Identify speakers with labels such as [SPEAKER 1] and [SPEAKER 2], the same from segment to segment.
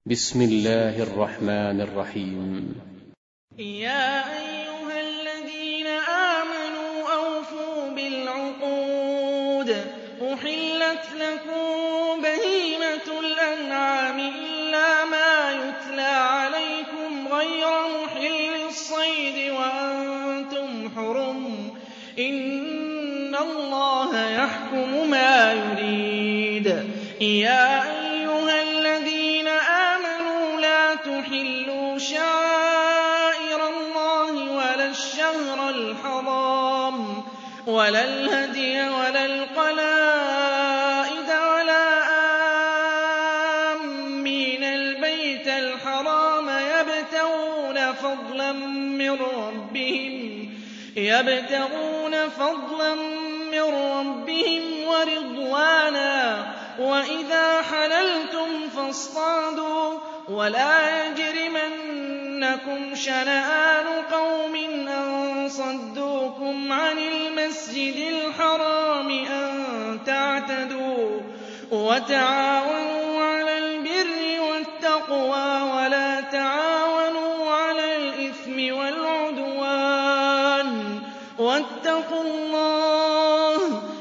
[SPEAKER 1] بسم الله الرحمن الرحيم.
[SPEAKER 2] يا أيها الذين آمنوا أوفوا بالعقود. أحلت لكم بهيمة الأنعام إلا ما يتلى عليكم غير محل الصيد وأنتم حرم. إن الله يحكم ما يريد. يا أيها الذين آمنوا لا تحلوا شعائر الله ولا الشهر الحرام ولا الهدي ولا القلائد ولا آمين البيت الحرام يبتغون فضلا من ربهم ورضوانا. وإذا حللتم فاصطادوا ولا يجرمنكم شنآن قوم أن صدوكم عن المسجد الحرام أن تعتدوا. وتعاونوا على البر والتقوى ولا تعاونوا على الإثم والعدوان. واتقوا الله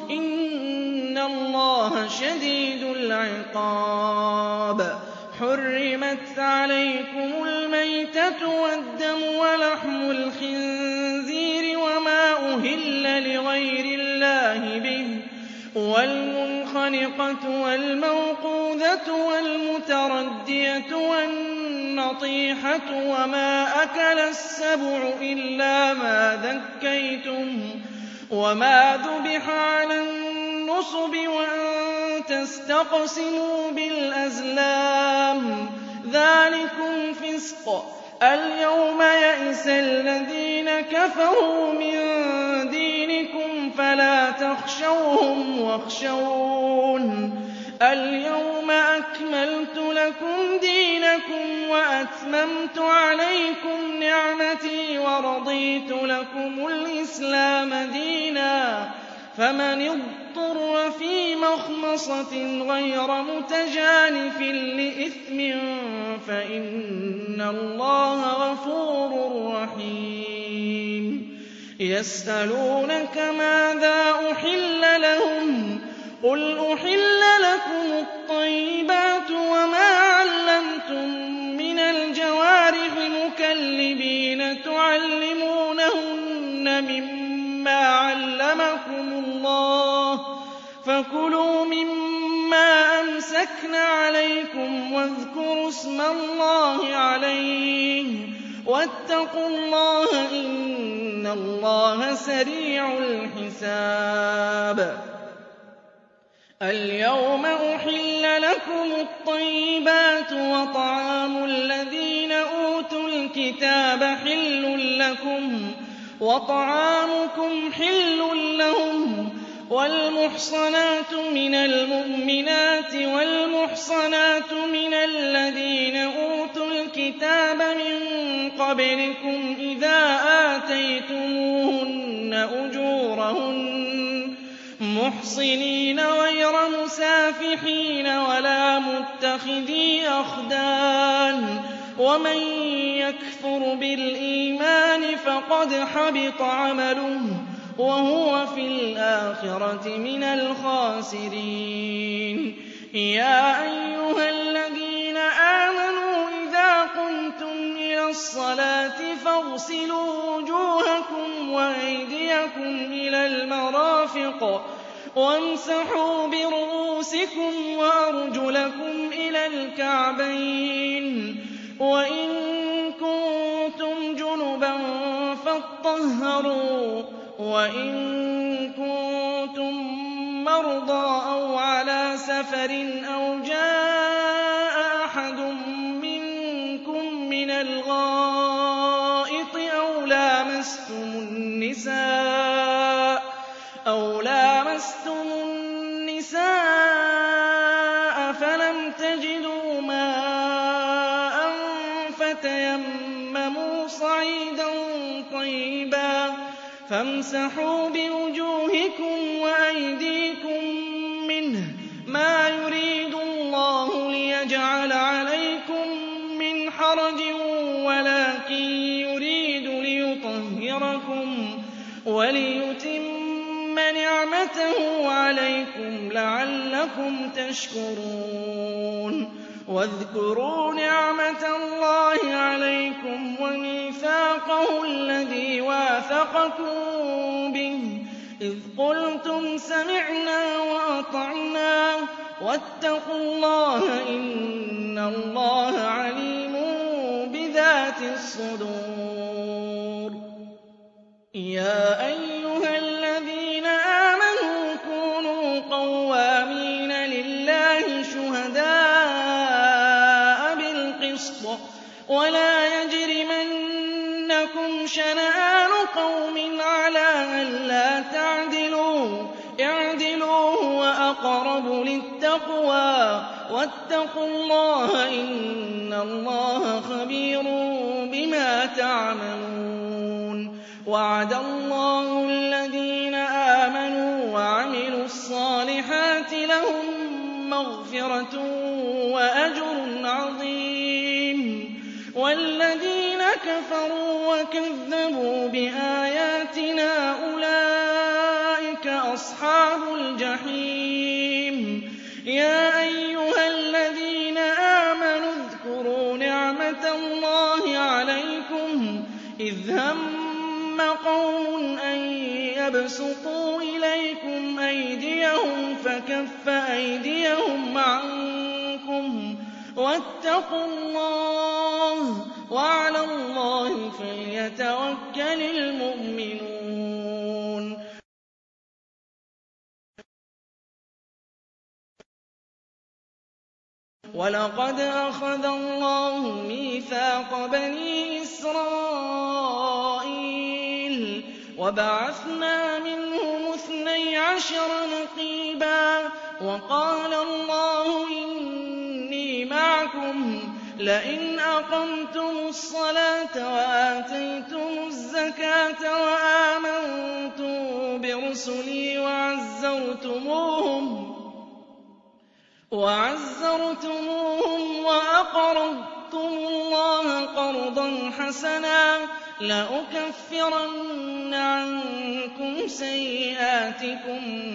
[SPEAKER 2] إن الله شديد العقاب. حرمت عليكم الميتة والدم ولحم الخنزير وما أهل لغير الله به والمنخنقة والموقوذة والمتردية والنطيحة وما أكل السبع إلا ما ذكيتم وما ذبح على النصب وأن تستقسموا بالأزلام ذلكم فسق. اليوم يئس الذين كفروا من دينكم فلا تخشوهم واخشون. اليوم أكملت لكم دينكم وأتممت عليكم نعمتي ورضيت لكم الإسلام دينا. فمن اضطر في مخمصة غير متجانف لإثم فإن الله غفور رحيم. يسألونك ماذا أحل لهم قل أحل لكم الطيبات وما علمتم من الجوارح مكلبين تعلمونهن مما علمكم الله فكلوا مما أمسكن عليكم واذكروا اسم الله عليه واتقوا الله إن الله سريع الحساب. اليوم أحل لكم الطيبات وطعام الذين أوتوا الكتاب حل لكم وطعامكم حل لهم. والمحصنات من المؤمنات والمحصنات من الذين أوتوا الكتاب من قبلكم إذا آتيتموهن أجورهن محصنين غير مسافحين ولا متخذي أخدان. ومن يكفر بالإيمان فقد حبط عمله وهو في الآخرة من الخاسرين. يا أيها الذين آمنوا إذا قمتم إلى الصلاة فاغسلوا وجوهكم وأيديكم إلى المرافق وامسحوا برؤوسكم وأرجلكم إلى الكعبين. وإن كنتم جنبا فاطهروا وإن كنتم مرضى أو على سفر أو جاء أحد منكم من الغائط أو لامستم النساء فلم تجدوا ماء فتيمموا صعيدا طيبا فامسحوا بوجوهكم وأيديكم منه ما يريد الله ليجعل عليكم حرج ولكن يريد ليطهركم وليتم نعمته عليكم لعلكم تشكرون واذكروا نعمة الله عليكم وميثاقه الذي واثقكم به إذ قلتم سمعنا وأطعنا واتقوا الله إن الله عليم بذات الصدور يا أيها الذين آمنوا كونوا قوامين لله شهداء بالقسط ولا يجرمنكم شنآن قوم على ألا تعدلوا اعدلوا هو أقرب للتقوى واتقوا الله إن الله خبير بما تعملون وعد الله الذين آمنوا وعملوا الصالحات لهم مغفرة وأجر عظيم والذين كفروا وكذبوا بآياتنا أولئك أصحاب الجحيم يا أيها الذين آمنوا اذكروا نعمة الله عليكم إذ هم قوم أن يبسطوا إليكم أيديهم فكف أيديهم عنكم واتقوا الله وعلى الله فليتوكل المؤمنون ولقد أخذ الله ميثاق بني إسرائيل وبعثنا منهم 12 نقيبا وقال الله إني معكم لئن أقمتم الصلاة وآتيتم الزكاة وآمنتم برسلي وعزرتموهم وأقرضتم الله قرضا حسنا لأكفرن عنكم سيئاتكم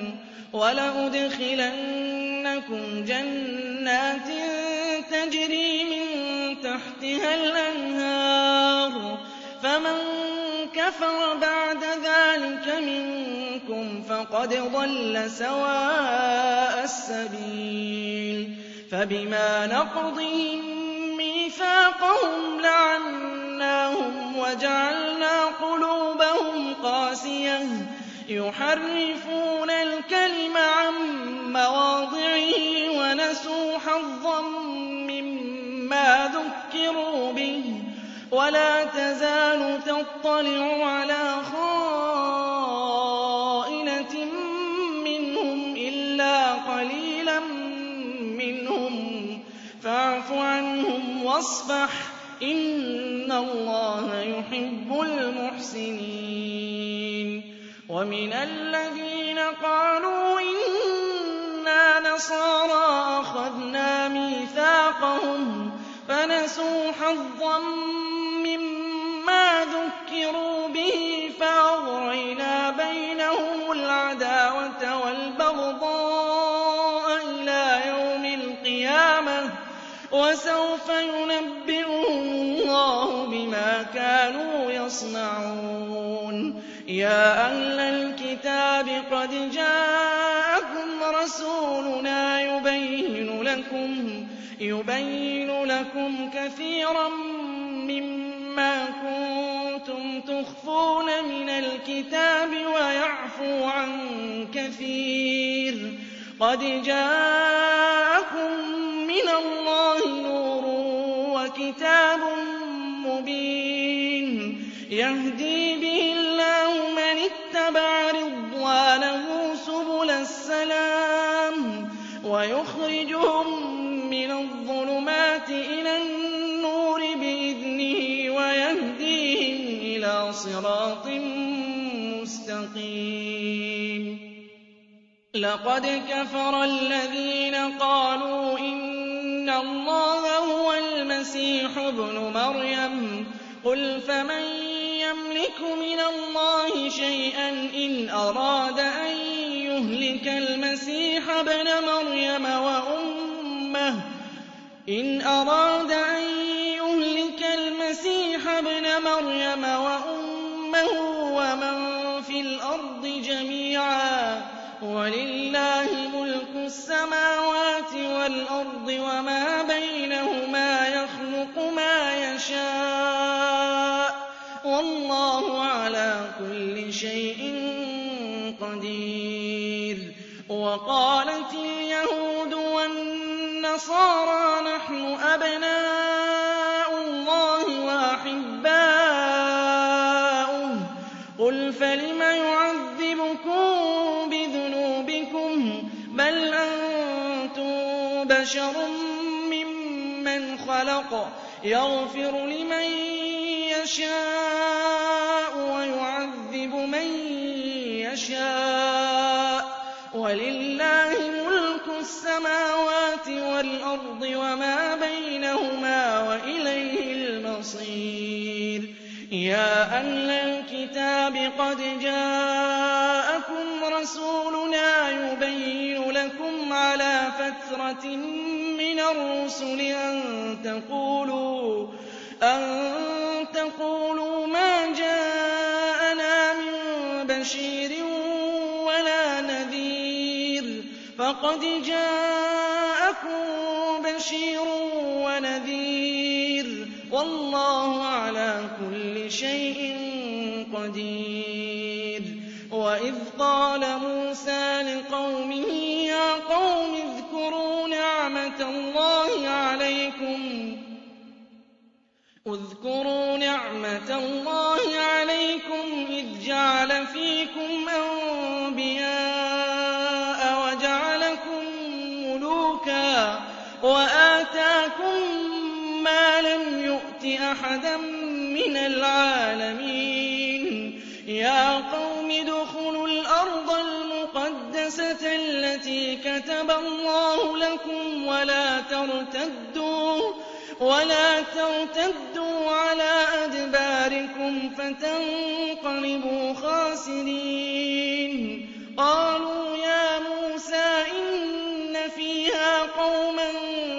[SPEAKER 2] ولأدخلنكم جنات تجري من تحتها الأنهار فمن كفر بعد ذلك منكم فقد ضل سواء السبيل فبما نقضهم ميثاقهم لعناهم وجعلنا قلوبهم قاسية يحرفون الكلم عن مواضعه ونسوا حظا مما ذكروا به ولا تزال تطلع على خائنة منهم إلا قليلا منهم فاعف عنهم واصفح إن الله يحب المحسنين ومن الذين قالوا إنا نصارى أخذنا ميثاقهم فنسوا حظا مما ذكروا به فأغرينا بينهم العداوة والبغضاء إلى يوم القيامة وسوف ينبئهم الله بما كانوا يصنعون يا أهل الكتاب قد جاءكم رسولنا يبين لكم كثيرا مما كنتم تخفون من الكتاب ويعفو عن كثير قد جاءكم من الله نور وكتاب مبين يهدي به الله من اتبع رضوانه سبل السلام ويخرجهم من الظلمات إلى النور بإذنه ويهديهم إلى صراط مستقيم لقد كفر الذين قالوا إن الله هو المسيح الْمَسِيحُ ابْنُ مَرْيَمَ قُلْ فَمَن يَمْلِكُ مِنَ اللَّهِ شَيْئًا إِنْ أَرَادَ أَن يُهْلِكَ الْمَسِيحَ ابْنَ مَرْيَمَ وَأُمَّهُ وَمَن فِي الْأَرْضِ جَمِيعًا ۗ وَلِلَّهِ مُلْكُ السَّمَاوَاتِ وَالْأَرْضِ وَمَا بَيْنَهُمَا ۖ يَخْلُقُ مَا يَشَاءُ ۚ وَاللَّهُ عَلَىٰ كُلِّ شَيْءٍ قَدِيرٌ. وَقَالَتِ الْيَهُودُ وَالنَّصَارَىٰ نَحْنُ أَبْنَاءُ اللَّهِ وَأَحِبَّاؤُهُ ۚ قُلْ فَلِمَ يُعَذِّبُكُم بِذُنُوبِكُم ۖ بَلْ أَنتُم بَشَرٌ مِّمَّنْ خَلَقَ ۚ يَغْفِرُ لِمَن يَشَاءُ وَيُعَذِّبُ مَن يَشَاءُ ۚ وَلِلَّهِ مُلْكُ السَّمَاوَاتِ وَالْأَرْضِ وَمَا بَيْنَهُمَا ۖ وَإِلَيْهِ الْمَصِيرُ. يَا أَهْلَ الْكِتَابِ قَدْ جَاءَكُمْ رَسُولُنَا يُبَيِّنُ لَكُمْ عَلَىٰ فَتْرَةٍ مِّنَ الرُّسُلِ أَن تَقُولُوا مَا جَاءَنَا مِن بَشِيرٍ وَلَا نَذِيرٍ ۖ فَقَدْ جَاءَكُم بَشِيرٌ وَنَذِيرٌ ۗ وَاللَّهُ عَلَىٰ كُلِّ شَيْءٍ قَدِيرٌ. وَإِذْ قَالَ مُوسَىٰ لِقَوْمِهِ يَا قَوْمِ اذْكُرُوا نِعْمَةَ اللَّهِ عَلَيْكُمْ إِذْ جَعَلَ فِيكُمْ أَنبِيَاءَ وَجَعَلَكُم مُّلُوكًا وَآتَاكُم مَّا لَمْ يُؤْتِ أَحَدًا مِّنَ الْعَالَمِينَ. يَا قَوْمِ ادْخُلُوا الْأَرْضَ الْمُقَدَّسَةَ الَّتِي كَتَبَ اللَّهُ لَكُمْ وَلَا تَرْتَدُّوا عَلَىٰ أَدْبَارِكُمْ فَتَنقَلِبُوا خَاسِرِينَ. قَالُوا يَا مُوسَىٰ إِنَّ فِيهَا قَوْمًا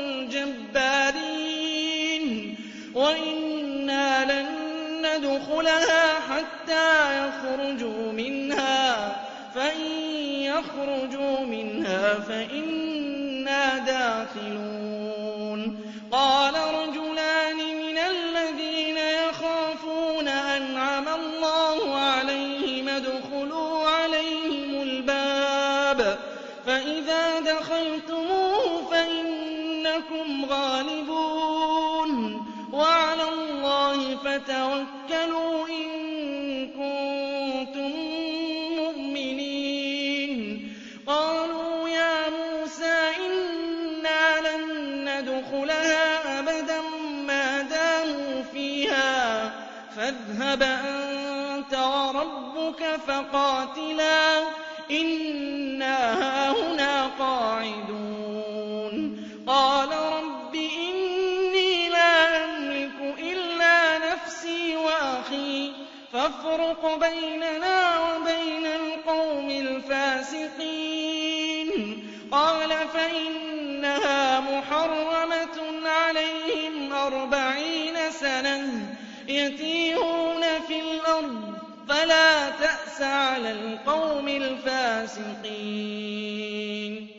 [SPEAKER 2] جَبَّارِينَ وَإِنَّا لَن نَّدْخُلَهَا حَتَّىٰ يَخْرُجُوا مِنْهَا فَإِن يَخْرُجُوا مِنْهَا فَإِنَّا دَاخِلُونَ. قَالَ رَجُلَانِ مِنَ الَّذِينَ يَخَافُونَ أَنْعَمَ اللَّهُ عَلَيْهِمُ ادْخُلُوا عَلَيْهِمُ الْبَابَ فَإِذَا دَخَلْتُمُوهُ فَإِنَّكُمْ غَالِبُونَ وَعَلَى اللَّهِ فَتَوَكَّلُوا إِن كُنتُم مُّؤْمِنِينَ. قَالُوا يَا مُوسَىٰ إِنَّا لَن نَّدْخُلَهَا أَبَدًا مَّا دَامُوا فِيهَا فَاذْهَبْ أَنتَ وَرَبُّكَ فَقَاتِلَا إِنَّا هَاهُنَا قَاعِدُونَ. قَالَ رَبِّ إِنِّي لَا أَمْلِكُ إِلَّا نَفْسِي وَأَخِي فَافْرُقْ بَيْنَنَا وَبَيْنَ الْقَوْمِ الْفَاسِقِينَ. قَالَ فَإِنَّهَا مُحَرَّمَةٌ عَلَيْهِمْ 40 سَنَةً يَتِيهُونَ فِي الْأَرْضِ فَلَا تَأْسَ عَلَى الْقَوْمِ الْفَاسِقِينَ.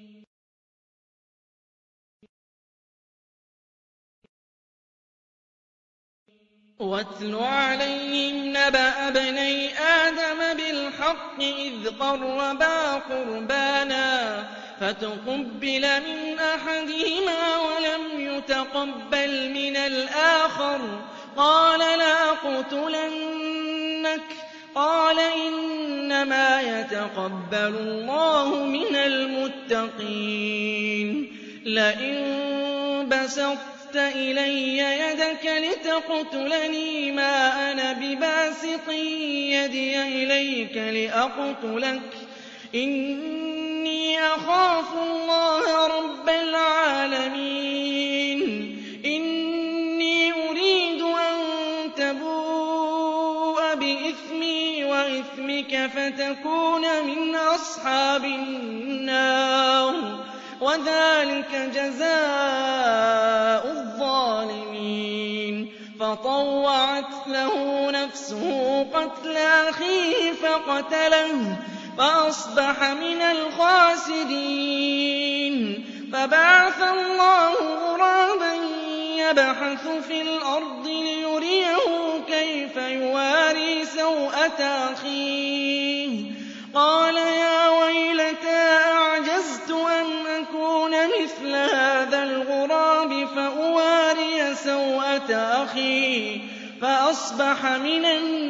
[SPEAKER 2] وَاتْلُ عَلَيْهِمْ نَبَأَ ابْنَيْ آدَمَ بِالْحَقِّ إِذْ قَرَّبَا قُرْبَانًا فَتُقُبِّلَ مِنْ أَحَدِهِمَا وَلَمْ يُتَقَبَّلْ مِنَ الْآخَرِ قَالَ لَأَقْتُلَنَّكَ. قَالَ إِنَّمَا يَتَقَبَّلُ اللَّهُ مِنَ الْمُتَّقِينَ. لَئِن بَسَطتَ إِلَيَّ يَدَكَ لِتَقْتُلَنِي مَا أَنَا بِبَاسِطٍ يَدِيَ إِلَيْكَ لِأَقْتُلَكَ إِنِّي أَخَافُ اللَّهَ رَبَّ الْعَالَمِينَ. إثمي وإثمك فتكون من أصحاب النار وذلك جزاء الظالمين فطوعت له نفسه قتل أخيه فقتله فأصبح من الخاسرين فبعث الله غرابا يبحث في الأرض ليريه كيف يواري سوءة أخيه قال يا ويلتى أعجزت أن أكون مثل هذا الغراب فأواري سوءة أخي فأصبح من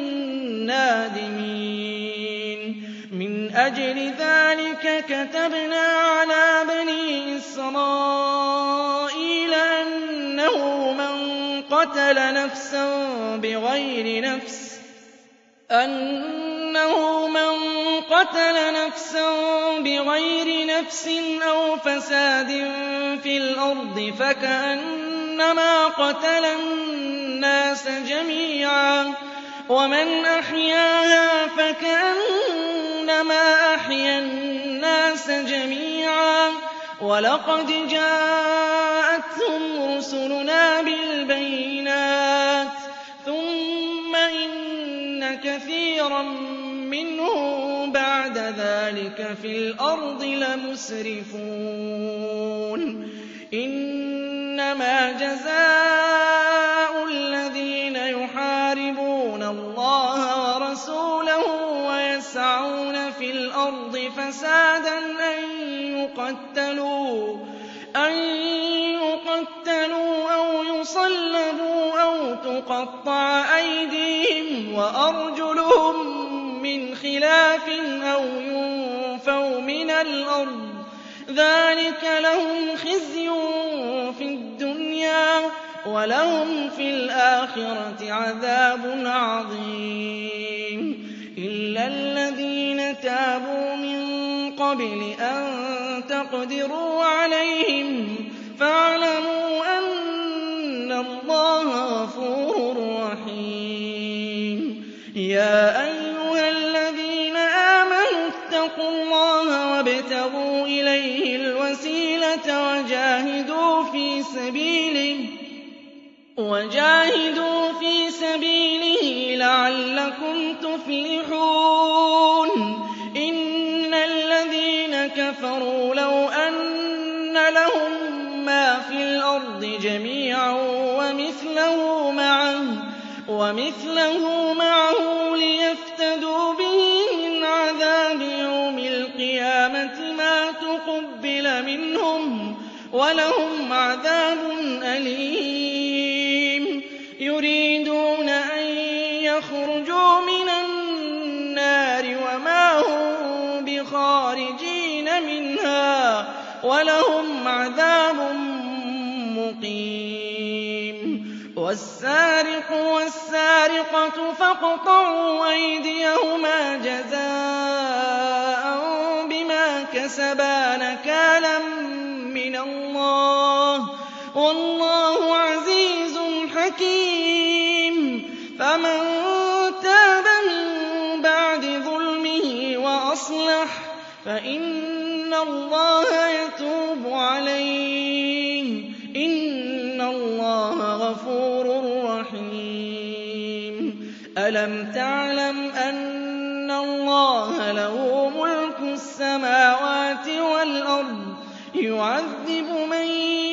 [SPEAKER 2] النادمين من أجل ذلك كتبنا على بني إسرائيل أنه من قتل نفسا بغير نفس أو فساد في الأرض فكأنما قتل الناس جميعا ومن أحياها فكأنما أحيا الناس جميعا ولقد جاءتهم رسلنا بالبينات ثم إن كثيرا منهم بعد ذلك في الأرض لمسرفون إنما جزاء الذين يحاربون الله ورسوله ويسعون في الأرض فسادا أن يقتلوا أو يصلبوا أو تقطع أيديهم وأرجلهم من خلاف أو ينفوا من الأرض ذلك لهم خزي في الدنيا ولهم في الآخرة عذاب عظيم إلا الذين تابوا من قبل أن تقدروا عليهم فاعلموا أن الله غفور رحيم يا أيها الذين آمنوا اتقوا الله وابتغوا إليه الوسيلة وجاهدوا في سبيله لعلكم تفلحون إن الذين كفروا لو أن لهم ما في الأرض جميعا ومثله معه ليفتدوا به من عذاب يوم القيامة ما تقبل منهم ولهم عذاب أليم يريدون أن يخرجوا من النار وما هم بخارجين منها ولهم عذاب مقيم والسارق والسارقة فاقطعوا أيديهما جزاء بما كسبا نكالا من الله والله عزيز حكيم فمن تاب من بعد ظلمه وأصلح فإن الله يتوب عليه إن الله غفور رحيم ألم تعلم أن الله له ملك السماوات والأرض يعذب من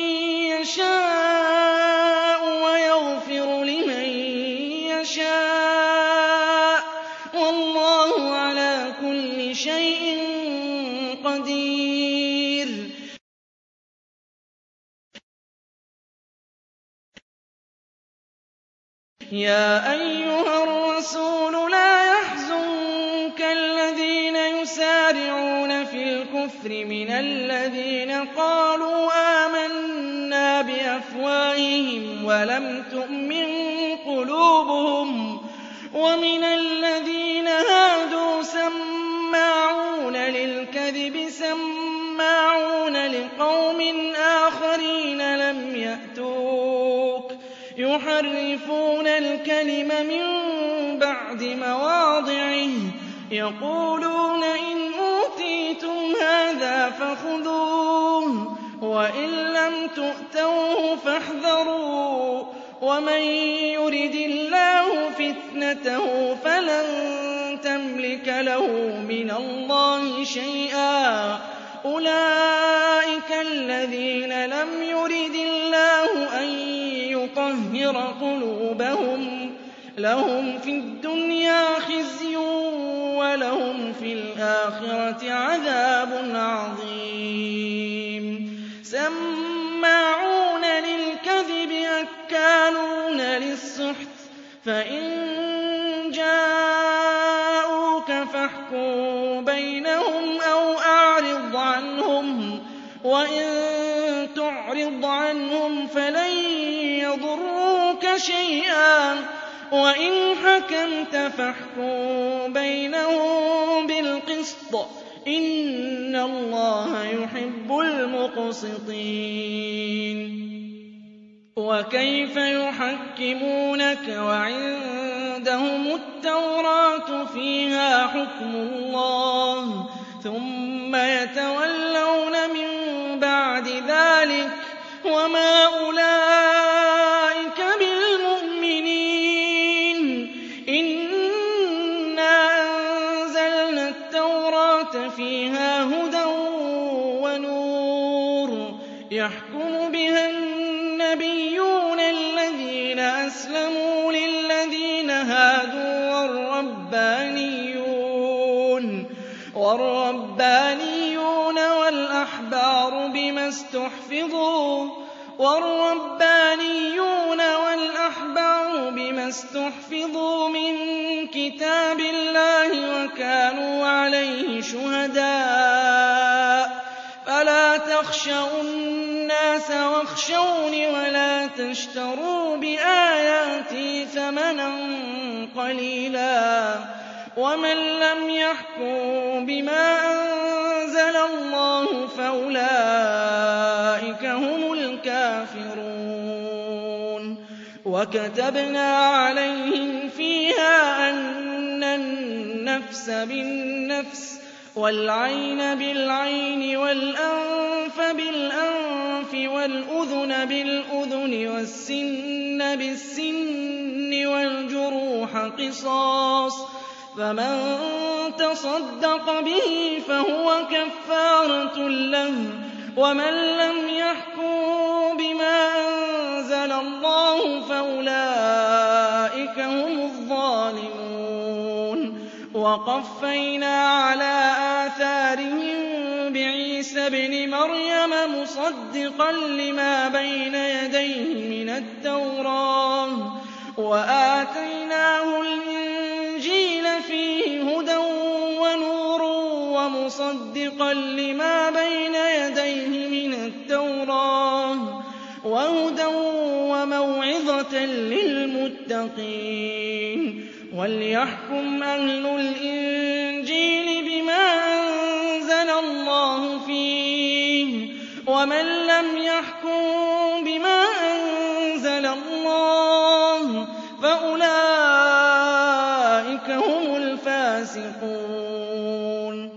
[SPEAKER 2] يشاء ويغفر لمن يشاء والله على كل شيء قدير يا أيها الرسول لا يحزنك الذين يسارعون في الكفر من الذين قالوا آمنا بأفواههم ولم تؤمن قلوبهم ومن الذين هادوا سماعون للكذب سماعون لقوم آخرين لم يأتوك يُحَرِّفُونَ الْكَلِمَ مِن بَعْدِ مَوَاضِعِهِ يَقُولُونَ إِنْ أُوتِيتُمْ هَٰذَا فَخُذُوهُ وَإِن لَّمْ تُؤْتَوْهُ فَاحْذَرُوا وَمَن يُرِدِ اللَّهُ فِتْنَتَهُ فَلَن تَمْلِكَ لَهُ مِنَ اللَّهِ شَيْئًا أُولَٰئِكَ الَّذِينَ لَمْ يُرِدِ اللَّهُ أَن يُطَهِّرَ قُلُوبَهُمْ لَهُمْ فِي الدُّنْيَا خِزْيٌ وَلَهُمْ فِي الْآخِرَةِ عَذَابٌ عَظِيمٌ سَمَّاعُونَ لِلْكَذِبِ أَكَّالُونَ لِلسُّحْتِ فَإِن جَاءُوكَ فَاحْكُم بَيْنَهُمْ أَوْ أَعْرِضْ عَنْهُمْ وَإِن تُعْرِضْ عَنْهُمْ فَلَن يَضُرُّوكَ شَيْئًا وَإِنْ حَكَمْتَ فَاحْكُم بَيْنَهُم بِالْقِسْطِ ۚ إِنَّ اللَّهَ يُحِبُّ الْمُقْسِطِينَ وَكَيْفَ يُحَكِّمُونَكَ وَعِندَهُمُ التَّوْرَاةُ فِيهَا حُكْمُ اللَّهِ ثُمَّ يَتَوَلَّوْنَ مِن بَعْدِ ذَٰلِكَ وَمَا أُولَٰئِكَ بِالْمُؤْمِنِينَ إِنَّا أَنزَلْنَا التَّوْرَاةَ فِيهَا هُدًى وَنُورٌ يَحْكُمُ بِهَا النَّبِيُّونَ الَّذِينَ أَسْلَمُوا لِلَّذِينَ هَادُوا وَالرَّبَّانِيُّونَ وَالْأَحْبَارُ بِمَا اسْتُحْفِظُوا مِن كِتَابِ اللَّهِ وَكَانُوا عَلَيْهِ شُهَدَاءَ فَلَا تَخْشَوُا النَّاسَ وَاخْشَوْنِ وَلَا تَشْتَرُوا بِآيَاتِي ثَمَنًا قَلِيلًا وَمَن لَّمْ يَحْكُم بِمَا أَنزَلَ اللَّهُ فَأُولَٰئِكَ هُمُ الْكَافِرُونَ وَكَتَبْنَا عَلَيْهِمْ فِيهَا أَنَّ النَّفْسَ بِالنَّفْسِ وَالْعَيْنَ بِالْعَيْنِ وَالْأَنفَ بِالْأَنفِ وَالْأُذُنَ بِالْأُذُنِ وَالسِّنَّ بِالسِّنِّ وَالْجُرُوحَ قِصَاصٌ فَمَن تَصَدَّقَ بِهِ فَهُوَ كَفَّارَةٌ لَّهُ وَمَن لَّمْ يَحْكُم بِمَا أَنزَلَ اللَّهُ فَأُولَٰئِكَ هُمُ الظَّالِمُونَ وَقَفَّيْنَا عَلَىٰ آثَارِهِم بِعِيسَى ابْنِ مَرْيَمَ مُصَدِّقًا لِّمَا بَيْنَ يَدَيْهِ مِنَ التَّوْرَاةِ وَآتَيْنَاهُ الْإِنجِيلَ فِيهِ هُدًى وَنُورٌ وَمُصَدِّقًا لِّمَا بَيْنَ يَدَيْهِ مِنَ التَّوْرَاةِ وَهُدًى وَمَوْعِظَةً لِّلْمُتَّقِينَ وَلْيَحْكُمْ أَهْلُ الْإِنجِيلِ بِمَا أَنزَلَ اللَّهُ فِيهِ وَمَن لَّمْ يَحْكُم بِمَا أَنزَلَ اللَّهُ فَأُولَٰئِكَ هُمُ الْفَاسِقُونَ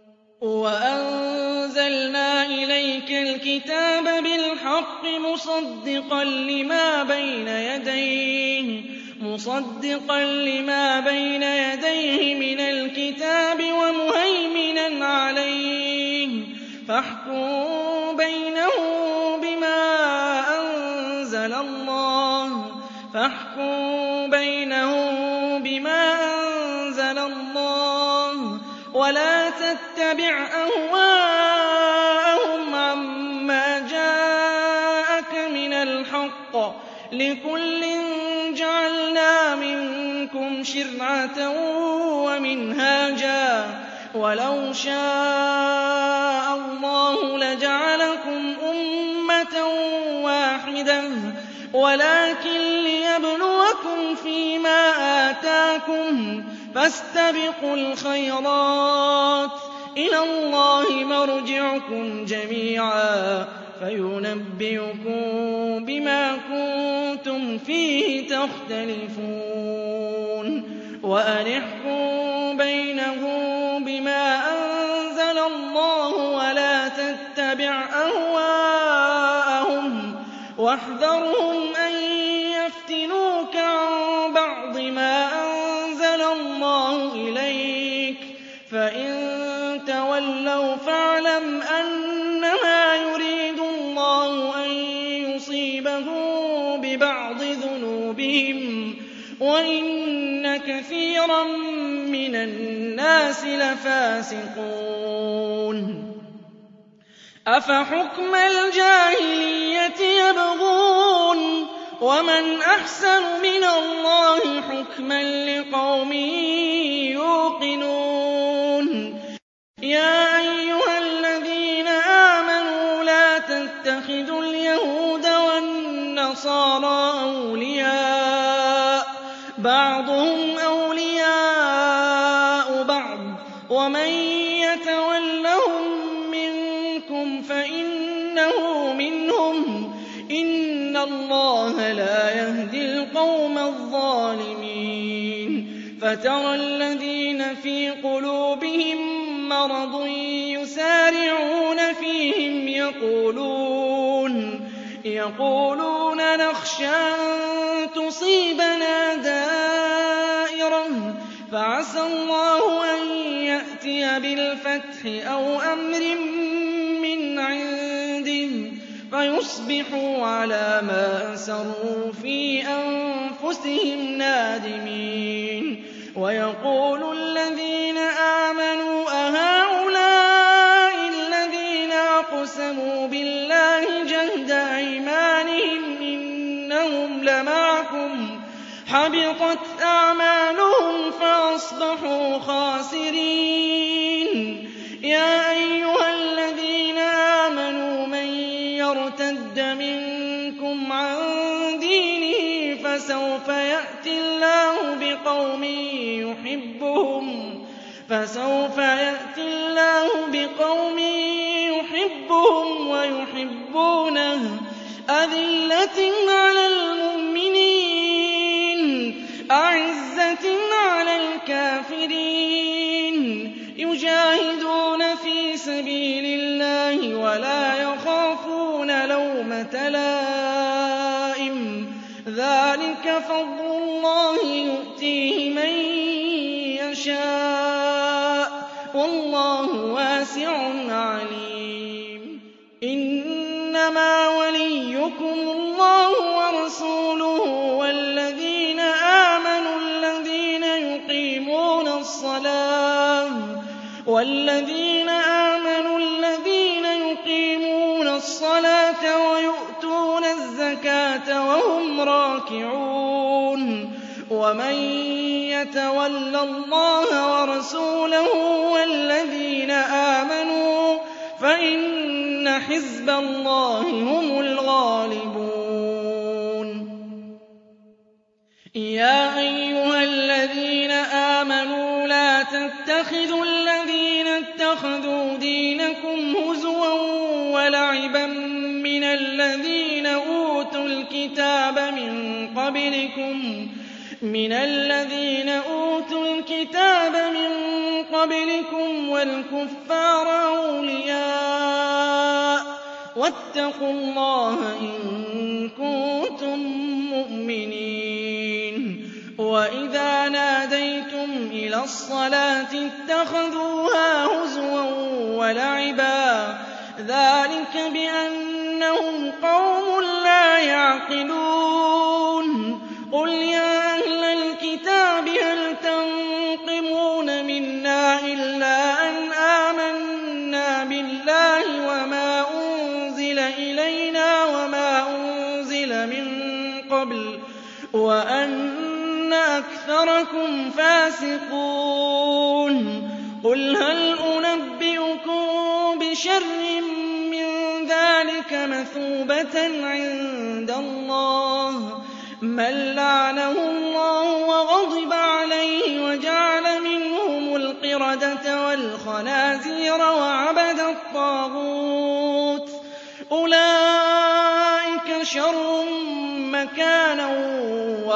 [SPEAKER 2] وَأَنزَلْنَا إِلَيْكَ الْكِتَابَ بِالْحَقِّ مُصَدِّقًا لِّمَا بَيْنَ يَدَيْهِ مِنَ الْكِتَابِ وَمُهَيْمِنًا عَلَيْهِ فَاحْكُم بَيْنَهُم بِمَا أَنزَلَ اللَّهُ وَلَا تَتَّبِعْ أَهْوَاءَهُمْ عَمَّا جَاءَكَ مِنَ الْحَقِّ ۚ لِكُلٍّ جَعَلْنَا مِنكُمْ شِرْعَةً وَمِنْهَاجًا ۚ وَلَوْ شَاءَ اللَّهُ لَجَعَلَكُمْ أُمَّةً وَاحِدَةً وَلَٰكِن لِّيَبْلُوَكُمْ فِيمَا آتَاكُمْ ۖ فَاسْتَبِقُوا الْخَيْرَاتِ ۚ إِلَى اللَّهِ مَرْجِعُكُمْ جَمِيعًا فَيُنَبِّئُكُم بِمَا كُنتُمْ كُنتُمْ فِيهِ تَخْتَلِفُونَ وَأَنِ احْكُم بَيْنَهُم بِمَا أَنزَلَ اللَّهُ وَلَا تَتَّبِعْ أَهْوَاءَهُمْ وَاحْذَرْهُمْ أَن يَفْتِنُوكَ عَن بَعْضِ مَا أَنزَلَ اللَّهُ إِلَيْكَ ۖ فَإِن تَوَلَّوْا فَاعْلَمْ أَنَّمَا يُرِيدُ اللَّهُ أَن يُصِيبَهُم بِبَعْضِ ذُنُوبِهِمْ وَإِنَّ كَثِيرًا مِّنَ النَّاسِ لَفَاسِقُونَ أَفَحُكْمَ الْجَاهِلِيَّةِ يَبْغُونَ وَمَنْ أَحْسَنُ مِنَ اللَّهِ حُكْمًا لِّقَوْمٍ يُوقِنُونَ يَا أَيُّهَا الَّذِينَ آمَنُوا لَا تَتَّخِذُوا الْيَهُودَ وَالنَّصَارَىٰ أَوْلِيَاءَ بَعْضُهُمْ أَوْلِيَاءُ بَعْضٍ وَمَن يَتَوَلَّهُم مِّنكُمْ فَإِنَّهُ مِنْهُمْ ۗ إِنَّ اللَّهَ لَا يَهْدِي الْقَوْمَ الظَّالِمِينَ فَتَرَى الَّذِينَ فِي قُلُوبِهِم مَّرَضٌ يُسَارِعُونَ فِيهِمْ يَقُولُونَ نَخْشَىٰ أَن تُصِيبَنَا دَائِرَةٌ فَعَسَى اللَّهُ أَن يَأْتِيَ بِالْفَتْحِ أَوْ أَمْرٍ مِّنْ عِندِهِ فَيُصْبِحُوا عَلَىٰ مَا أَسَرُّوا فِي أَنفُسِهِمْ نَادِمِينَ وَيَقُولُ الَّذِينَ آمَنُوا أَهَٰؤُلَاءِ الَّذِينَ أَقْسَمُوا بِاللَّهِ جَهْدَ أَيْمَانِهِمْ إِنَّهُمْ لَمَعَكُمْ ۚ حَبِطَتْ أَعْمَالُهُمْ فَأَصْبَحُوا خَاسِرِينَ يَا أَيُّهَا الَّذِينَ آمَنُوا مَن يَرْتَدَّ مِنكُمْ عَن دِينِهِ فَسَوْفَ يَأْتِي اللَّهُ بِقَوْمٍ يُحِبُّهُمْ وَيُحِبُّونَهُ أَذِلَّةٍ عَلَى الْمُؤْمِنِينَ أَعِزَّةٍ عَلَى الْكَافِرِينَ يُجَاهِدُونَ فِي سَبِيلِ اللَّهِ وَلَا يَخَافُونَ لَوْمَةَ لَائِمٍ ۚ ذَٰلِكَ فَضْلُ اللَّهِ يُؤْتِيهِ مَن يَشَاءُ ۚ وَاللَّهُ وَاسِعٌ عَلِيمٌ إِنَّمَا وَلِيُّكُمُ اللَّهُ وَرَسُولُهُ وَالَّذِينَ آمَنُوا الَّذِينَ يُقِيمُونَ الصَّلَاةَ وَيُؤْتُونَ الزَّكَاةَ وَهُمْ رَاكِعُونَ وَمَن يَتَوَلَّ اللَّهَ وَرَسُولَهُ وَالَّذِينَ آمَنُوا فَإِنَّ حِزْبَ اللَّهِ هُمُ الْغَالِبُونَ يَا أَيُّهَا الَّذِينَ آمَنُوا لَا تَتَّخِذُوا الَّذِينَ اتَّخَذُوا دِينَكُمْ هُزُوًا وَلَعِبًا مِّنَ الَّذِينَ أُوتُوا الْكِتَابَ مِن قَبْلِكُمْ وَالْكُفَّارَ أَوْلِيَاءَ ۚ وَاتَّقُوا اللَّهَ إِن كُنتُم مُّؤْمِنِينَ وَإِذَا نَادَيْتُمْ إِلَى الصَّلَاةِ اتَّخَذُوهَا هُزُوًا وَلَعِبًا ۚ ذَٰلِكَ بِأَنَّهُمْ قَوْمٌ لَّا يَعْقِلُونَ قُلْ يَا أَهْلَ الْكِتَابِ هَلْ تَنقِمُونَ مِنَّا إِلَّا أَنْ آمَنَّا بِاللَّهِ وَمَا أُنزِلَ إِلَيْنَا وَمَا أُنزِلَ مِن قَبْلُ وَأَنَّ أَكْثَرَكُمْ فَاسِقُونَ قُلْ هَلْ أُنَبِّئُكُم بِشَرٍّ مِّن ذَٰلِكَ مَثُوبَةً عِندَ اللَّهِ مَن لَّعَنَهُ اللَّهُ وَغَضِبَ عَلَيْهِ وَجَعَلَ مِنْهُمُ الْقِرَدَةَ وَالْخَنَازِيرَ وَعَبَدَ الطَّاغُوتَ ۚ أُولَٰئِكَ شَرٌّ مَّكَانًا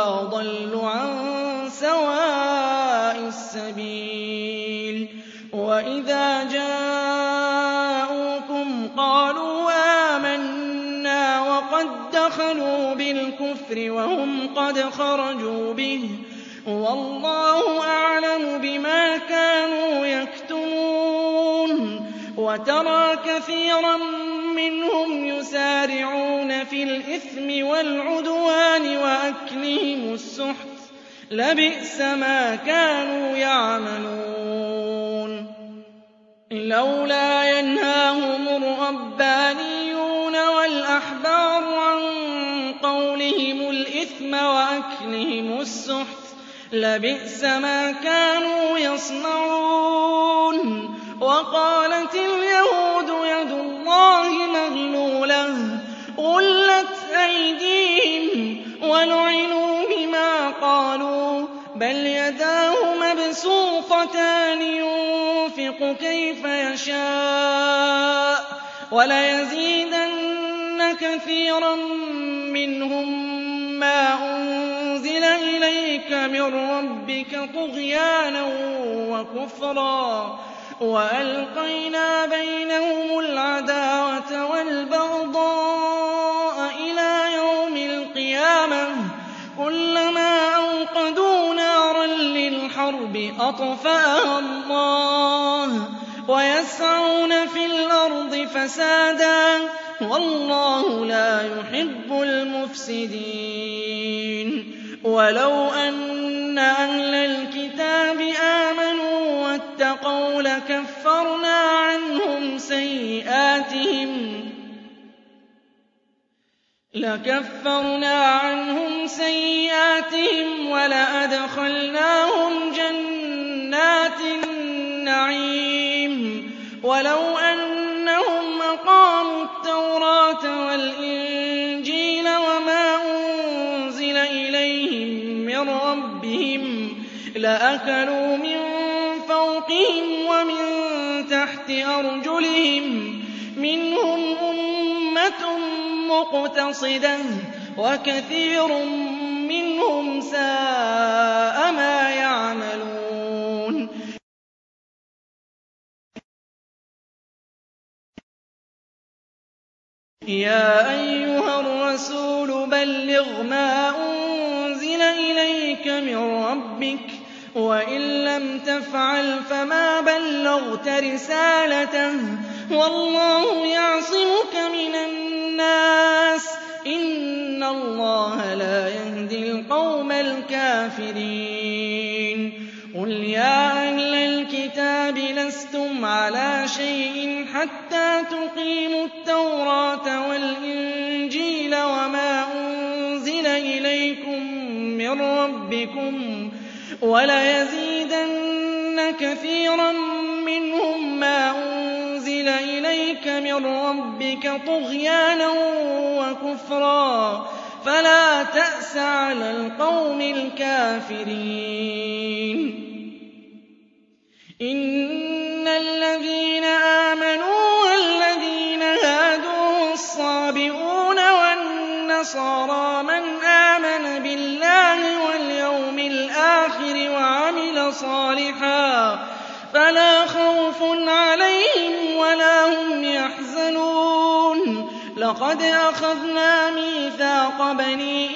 [SPEAKER 2] وَأَضَلُّ عَن سَوَاءِ السَّبِيلِ وَإِذَا جَاءُوكُمْ قَالُوا آمَنَّا وَقَدْ دَخَلُوا بِالْكُفْرِ وَهُمْ قَدْ خَرَجُوا بِهِ وَاللَّهُ أَعْلَمُ بِمَا كَانُوا يَكْتُمُونَ وَتَرَىٰ كَثِيرًا مِّنْهُمْ يُسَارِعُونَ فِي الْإِثْمِ وَالْعُدْوَانِ وَأَكْلِهِمُ السُّحْتَ ۚ لَبِئْسَ مَا كَانُوا يَعْمَلُونَ لَوْلَا يَنْهَاهُمُ الرَّبَّانِيُّونَ وَالْأَحْبَارُ عَن قَوْلِهِمُ الْإِثْمَ وَأَكْلِهِمُ السُّحْتَ لَبِئْسَ ما كانوا يصنعون وقالت اليهود يد الله مغلولة غلت أيديهم ولعنوا بما قالوا بل يداه مبسوطتان ينفق كيف يشاء وليزيدن كثيرا منهم ما أنزل إليك من ربك طغيانا وكفرا وألقينا بينهم العداوة والبغضاء إلى يوم القيامة كلما أوقدوا نارا للحرب أطفأها الله ويسعون في الأرض فسادا والله لا يحب المفسدين ولو أن أهل الكتاب آمنوا واتقوا لكفرنا عنهم سيئاتهم ولأدخلناهم جنات النعيم ولو أنهم أقاموا التوراة والإنجيل وما أنزل إليهم من ربهم لأكلوا من فوقهم ومن تحت أرجلهم منهم أمة مقتصدة وكثير منهم ساء ما يعملون يا أيها الرسول بلغ ما أنزل إليك من ربك وإن لم تفعل فما بلغت رسالته والله يعصمك من الناس إن الله لا يهدي القوم الكافرين قل يا أهل الكتاب لستم على شيء حتى تقيموا التوراة والإنجيل وما أنزل إليكم من ربكم وليزيدن كثيرا منهم ما أنزل إليك من ربك طغيانا وكفرا فلا تأس على القوم الكافرين إن الذين آمنوا والذين هادوا والصابئون والنصارى من آمن بالله واليوم الآخر وعمل صالحا فلا خوف عليهم ولا هم يحزنون لقد أخذنا ميثاق بني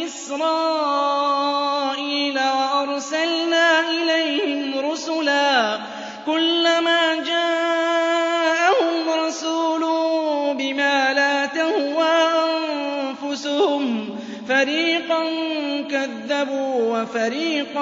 [SPEAKER 2] إسرائيل وأرسلنا إليهم رسلا كلما جاءهم رسول بما لا تهوى أنفسهم فريقا كذبوا وفريقا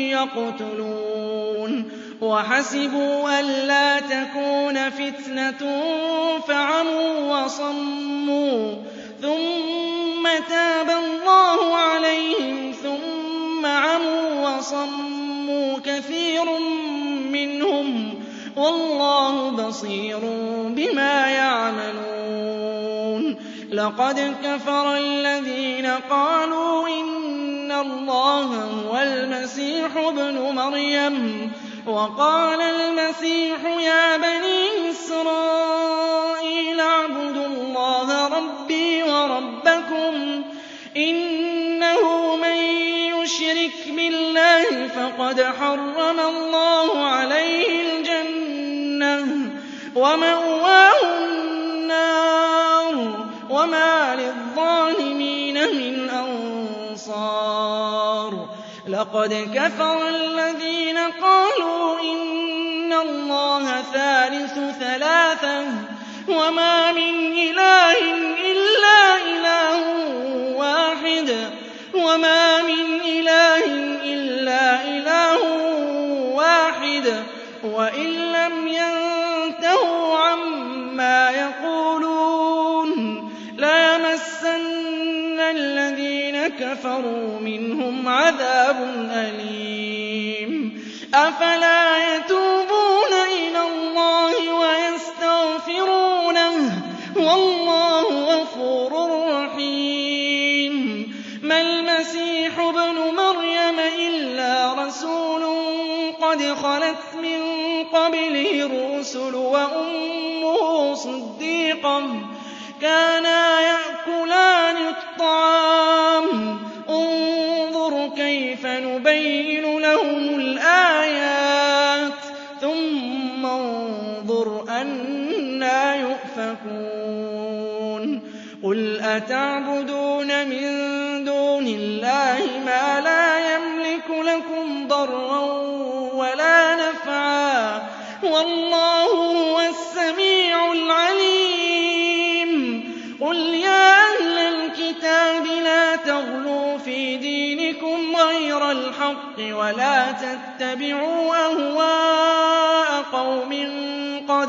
[SPEAKER 2] يقتلون وحسبوا ألا تكون فتنة فعموا وصموا ثم تاب الله عليهم ثم عموا وصموا كثير منهم والله بصير بما يعملون لقد كفر الذين قالوا إن الله هو المسيح ابن مريم وقال المسيح يا بني إسرائيل اعبدوا الله ربي وربكم إنه من يُشْرِكْ بِاللَّهِ فَقَدْ حَرَّمَ اللَّهُ عَلَيْهِ الْجَنَّةَ وَمَأْوَاهُ النَّارُ وَمَا لِلظَّالِمِينَ مِنْ أَنصَارٍ لَقَدْ كَفَرَ الَّذِينَ قَالُوا إِنَّ اللَّهَ ثَالِثُ ثَلَاثَةٍ وَمَا مِنْ إِلَٰهٍ إِلَّا إِلَٰهٌ وَاحِدٌ وَإِن لَّمْ يَنتَهُوا عَمَّا يَقُولُونَ لَيَمَسَّنَّ الَّذِينَ كَفَرُوا مِنْهُمْ عَذَابٌ أَلِيمٌ أَفَلَا يَتُوبُونَ إِلَى اللَّهِ وَيَسْتَغْفِرُونَهُ وَاللَّهُ غَفُورٌ رَّحِيمٌ مَا الْمَسِيحُ ابْنُ مَرْيَمَ إِلَّا رَسُولٌ قَدْ خَلَتْ مِن قَبْلِهِ الرُّسُلُ وَأُمُّهُ صِدِّيقَةٌ كَانَا يَأْكُلَانِ الطَّعَامَ انظُرْ كَيْفَ نُبَيِّنُ لَهُمُ الْآيَاتِ ثُمَّ انظُرْ أَنَّىٰ يُؤْفَكُونَ قُلْ أَتَعْبُدُونَ مِن دُونِ اللَّهِ مَا لَا يَمْلِكُ لَكُمْ ضَرًّا وَلَا نَفْعًا وَاللَّهُ هُوَ السَّمِيعُ الْعَلِيمُ قُلْ يَا أَهْلَ الْكِتَابِ لَا تَغْلُوا فِي دِينِكُمْ غَيْرَ الْحَقِّ وَلَا تَتَّبِعُوا أَهْوَاءَ قَوْمٍ قَدْ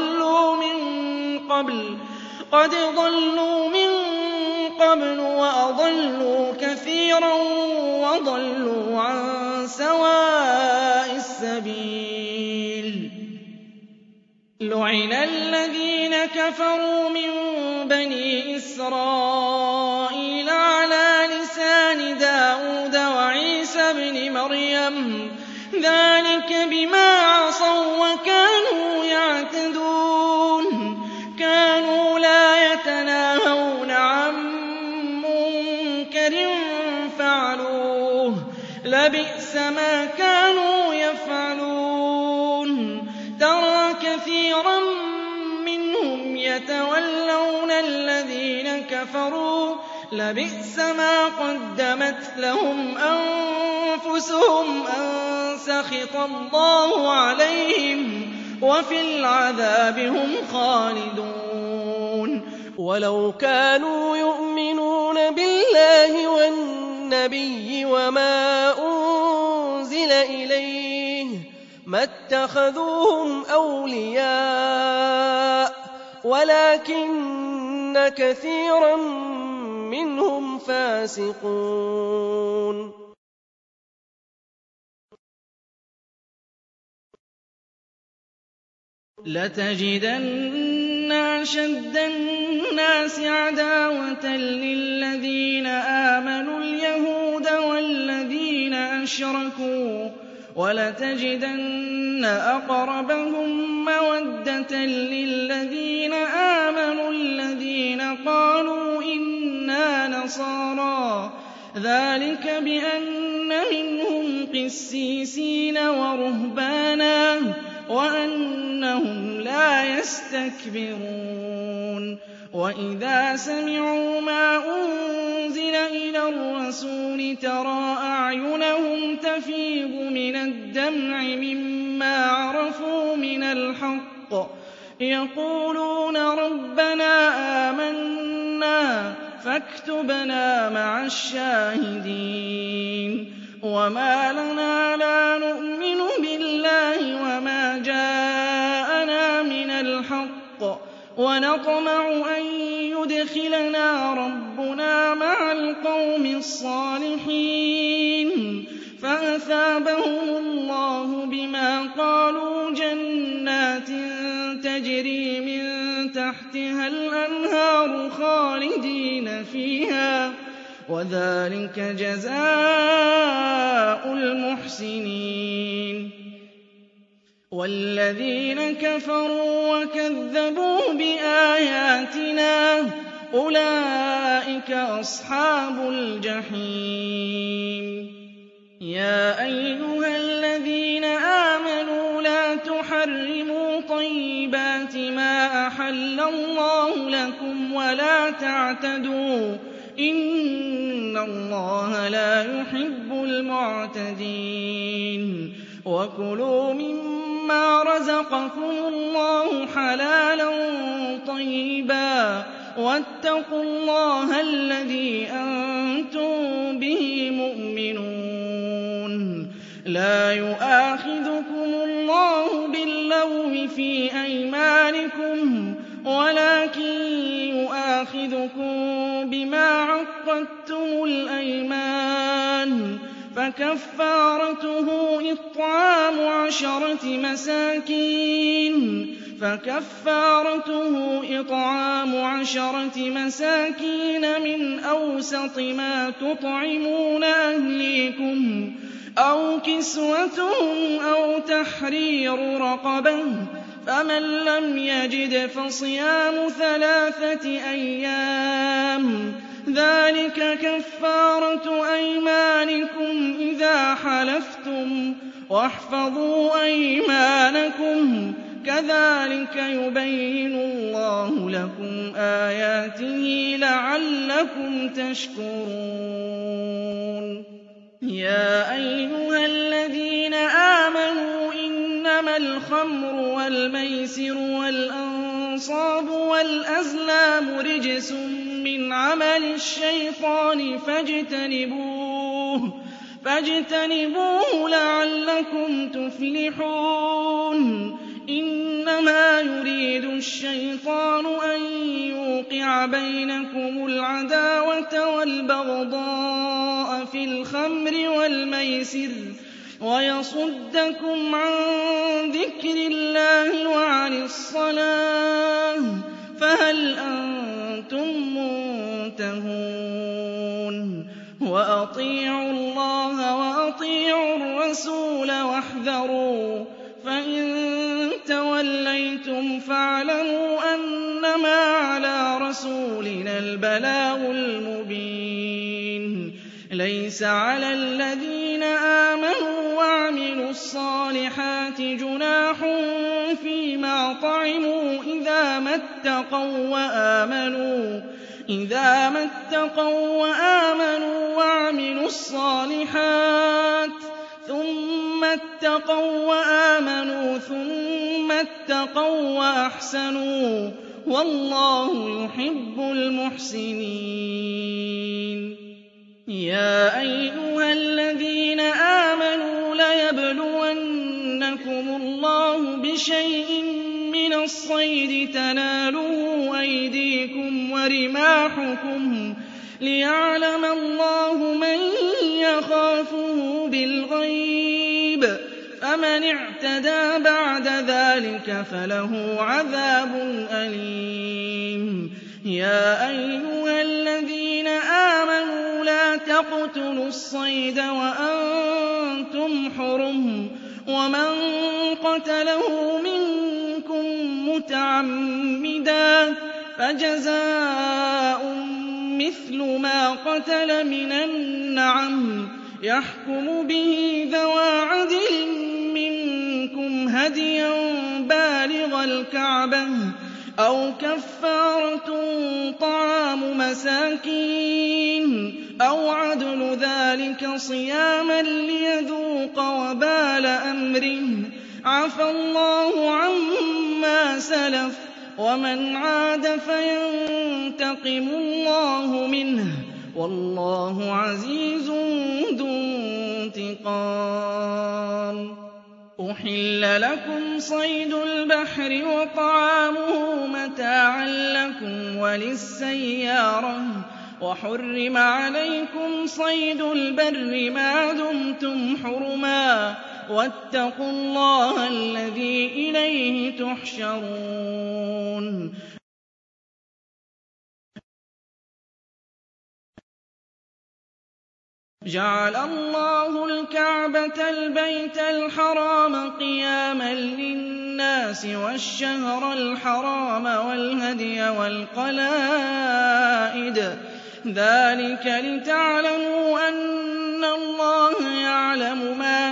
[SPEAKER 2] ضَلُّوا مِن قَبْلُ وَأَضَلُّوا كَثِيرًا وَضَلُّوا عَن سَوَاءِ السَّبِيلِ لُعِنَ الَّذِينَ كَفَرُوا مِن بَنِي إِسْرَائِيلَ عَلَىٰ لِسَانِ دَاوُودَ وَعِيسَى ابْنِ مَرْيَمَ ذَٰلِكَ بِمَا عَصَوا وَّكَانُوا يَعْتَدُونَ كَانُوا لَا يَتَنَاهَوْنَ عَن مُّنكَرٍ فَعَلُوهُ لَبِئْسَ مَا كَانُوا يَفْعَلُونَ تَرَىٰ كَثِيرًا مِّنْهُمْ يَتَوَلَّوْنَ الَّذِينَ كَفَرُوا لَبِئْسَ مَا قَدَّمَتْ لَهُمْ أَنفُسُهُمْ أَن سَخِطَ اللَّهُ عَلَيْهِمْ وَفِي الْعَذَابِ هُمْ خَالِدُونَ
[SPEAKER 3] وَلَوْ كَانُوا يُؤْمِنُونَ بِاللَّهِ وَالنَّبِيِّ وَمَا أُنزِلَ إِلَيْهِ مَا اتَّخَذُوهُمْ أَوْلِيَاءَ وَلَٰكِنَّ كَثِيرًا مِّنْهُمْ فَاسِقُونَ
[SPEAKER 2] لَتَجِدَنَّ أَشَدَّ النَّاسِ عَدَاوَةً لِّلَّذِينَ آمَنُوا الْيَهُودَ وَالَّذِينَ أَشْرَكُوا وَلَتَجِدَنَّ أَقْرَبَهُم مَّوَدَّةً لِّلَّذِينَ آمَنُوا الَّذِينَ قَالُوا إِنَّا نَصَارَىٰ ذَٰلِكَ بِأَنَّ مِنْهُمْ قِسِّيسِينَ وَرُهْبَانًا وَأَنَّهُمْ لَا يَسْتَكْبِرُونَ وَإِذَا سَمِعُوا مَا أُنزِلَ إِلَى الرَّسُولِ تَرَىٰ أَعْيُنَهُمْ تَفِيضُ مِنَ الدَّمْعِ مِمَّا عَرَفُوا مِنَ الْحَقِّ يَقُولُونَ رَبَّنَا آمَنَّا فَاكْتُبْنَا مَعَ الشَّاهِدِينَ وَمَا لَنَا لَا نُؤْمِنُ بِاللَّهِ وَمَا جَاءَنَا مِنَ الْحَقِّ وَنَطْمَعُ أَن يُدْخِلَنَا رَبُّنَا مَعَ الْقَوْمِ الصَّالِحِينَ فَأَثَابَهُمُ اللَّهُ بِمَا قَالُوا جَنَّاتٍ تَجْرِي مِن تَحْتِهَا الْأَنْهَارُ خَالِدِينَ فِيهَا وَذَٰلِكَ جَزَاءُ الْمُحْسِنِينَ وَالَّذِينَ كَفَرُوا وَكَذَّبُوا بِآيَاتِنَا أُولَٰئِكَ أَصْحَابُ الْجَحِيمِ يَا أَيُّهَا الَّذِينَ آمَنُوا لَا تُحَرِّمُوا طَيِّبَاتِ مَا أَحَلَّ اللَّهُ لَكُمْ وَلَا تَعْتَدُوا ۚ إِنَّ اللَّهَ لَا يُحِبُّ الْمُعْتَدِينَ وَكُلُوا مِمَّا رَزَقَكُمُ اللَّهُ حَلَالًا طَيِّبًا وَاتَّقُوا اللَّهَ الَّذِي أَنتُم بِهِ مُؤْمِنُونَ لَا يُؤَاخِذُكُمُ اللَّهُ بِاللَّغْوِ فِي أَيْمَانِكُمْ وَلَٰكِن يُؤَاخِذُكُم بِمَا عَقَّدتُّمُ الْأَيْمَانَ فَكَفَّارَتُهُ إطْعَامُ عَشَرَةِ مَسَاكِينَ مِنْ أَوْسَطِ مَا تُطْعِمُونَ أَهْلِيكُمْ أَوْ كِسْوَتُهُمْ أَوْ تَحْرِيرُ رَقَبَةٍ ۖ فَمَن لَّمْ يَجِدْ فَصِيَامُ 3 أيام ۚ ذَٰلِكَ كَفَّارَةُ أَيْمَانِكُمْ إِذَا حَلَفْتُمْ ۚ وَاحْفَظُوا أَيْمَانَكُمْ ۚ كَذَٰلِكَ يُبَيِّنُ اللَّهُ لَكُمْ آيَاتِهِ لَعَلَّكُمْ تَشْكُرُونَ يَا أَيُّهَا الَّذِينَ آمَنُوا إِنَّمَا الْخَمْرُ وَالْمَيْسِرُ وَالْأَنصَابُ وَالْأَزْلَامُ رِجْسٌ مِّنْ عَمَلِ الشَّيْطَانِ فاجتنبوه لَعَلَّكُمْ تُفْلِحُونَ إِنَّمَا يُرِيدُ الشَّيْطَانُ أَن يُوقِعَ بَيْنَكُمُ الْعَدَاوَةَ وَالْبَغْضَاءَ فِي الْخَمْرِ وَالْمَيْسِرِ وَيَصُدَّكُمْ عَن ذِكْرِ اللَّهِ وَعَنِ الصَّلَاةِ ۖ فَهَلْ أَنتُم مُّنتَهُونَ وَأَطِيعُوا اللَّهَ وَأَطِيعُوا الرَّسُولَ وَاحْذَرُوا ۚ فَإِن تَوَلَّيْتُمْ فَاعْلَمُوا أَنَّمَا عَلَىٰ رَسُولِنَا الْبَلَاغُ الْمُبِينُ لَيْسَ عَلَى الَّذِينَ آمَنُوا وَعَمِلُوا الصَّالِحَاتِ جُنَاحٌ فِيمَا طَعِمُوا إِذَا مَا اتَّقَوا وَّآمَنُوا وَعَمِلُوا الصَّالِحَاتِ ثُمَّ اتَّقَوا وَّأَحْسَنُوا ۗ وَاللَّهُ يُحِبُّ الْمُحْسِنِينَ يَا أَيُّهَا الَّذِينَ آمَنُوا لَيَبْلُوَنَّكُمُ اللَّهُ بِشَيْءٍ مِّنَ الصَّيْدِ تَنَالُهُ أَيْدِيكُمْ وَرِمَاحُكُمْ لِيَعْلَمَ اللَّهُ مَن يَخَافُهُ بِالْغَيْبِ ۚ فَمَنِ اعْتَدَىٰ بَعْدَ ذَٰلِكَ فَلَهُ عَذَابٌ أَلِيمٌ يَا أَيُّهَا الَّذِينَ آمَنُوا لَا تَقْتُلُوا الصَّيْدَ وَأَنتُمْ حُرُمٌ ۚ وَمَن قَتَلَهُ مِنكُم مُّتَعَمِّدًا فَجَزَاءٌ مِّثْلُ مَا قَتَلَ مِنَ النَّعَمِ يَحْكُمُ بِهِ ذَوَا عَدْلٍ مِّنكُمْ هَدْيًا بَالِغَ الْكَعْبَةِ أَوْ كَفَّارَةٌ طَعَامُ مَسَاكِينَ أَوْ عَدْلُ ذَٰلِكَ صِيَامًا لِّيَذُوقَ وَبَالَ أَمْرِهِ ۗ عَفَا اللَّهُ عَمَّا سَلَفَ ۚ وَمَنْ عَادَ فَيَنتَقِمُ اللَّهُ مِنْهُ ۗ وَاللَّهُ عَزِيزٌ ذُو انتِقَامٍ أُحِلَّ لَكُمْ صَيْدُ الْبَحْرِ وَطَعَامُهُ مَتَاعًا لَّكُمْ وَلِلسَّيَّارَةِ ۖ وَحُرِّمَ عَلَيْكُمْ صَيْدُ الْبَرِّ مَا دُمْتُمْ حُرُمًا ۗ وَاتَّقُوا اللَّهَ الَّذِي إِلَيْهِ تُحْشَرُونَ جَعَلَ اللَّهُ الْكَعْبَةَ الْبَيْتَ الْحَرَامَ قِيَامًا لِّلنَّاسِ وَالشَّهْرَ الْحَرَامَ وَالْهَدْيَ وَالْقَلَائِدَ ۚ ذَٰلِكَ لِتَعْلَمُوا أَنَّ اللَّهَ يَعْلَمُ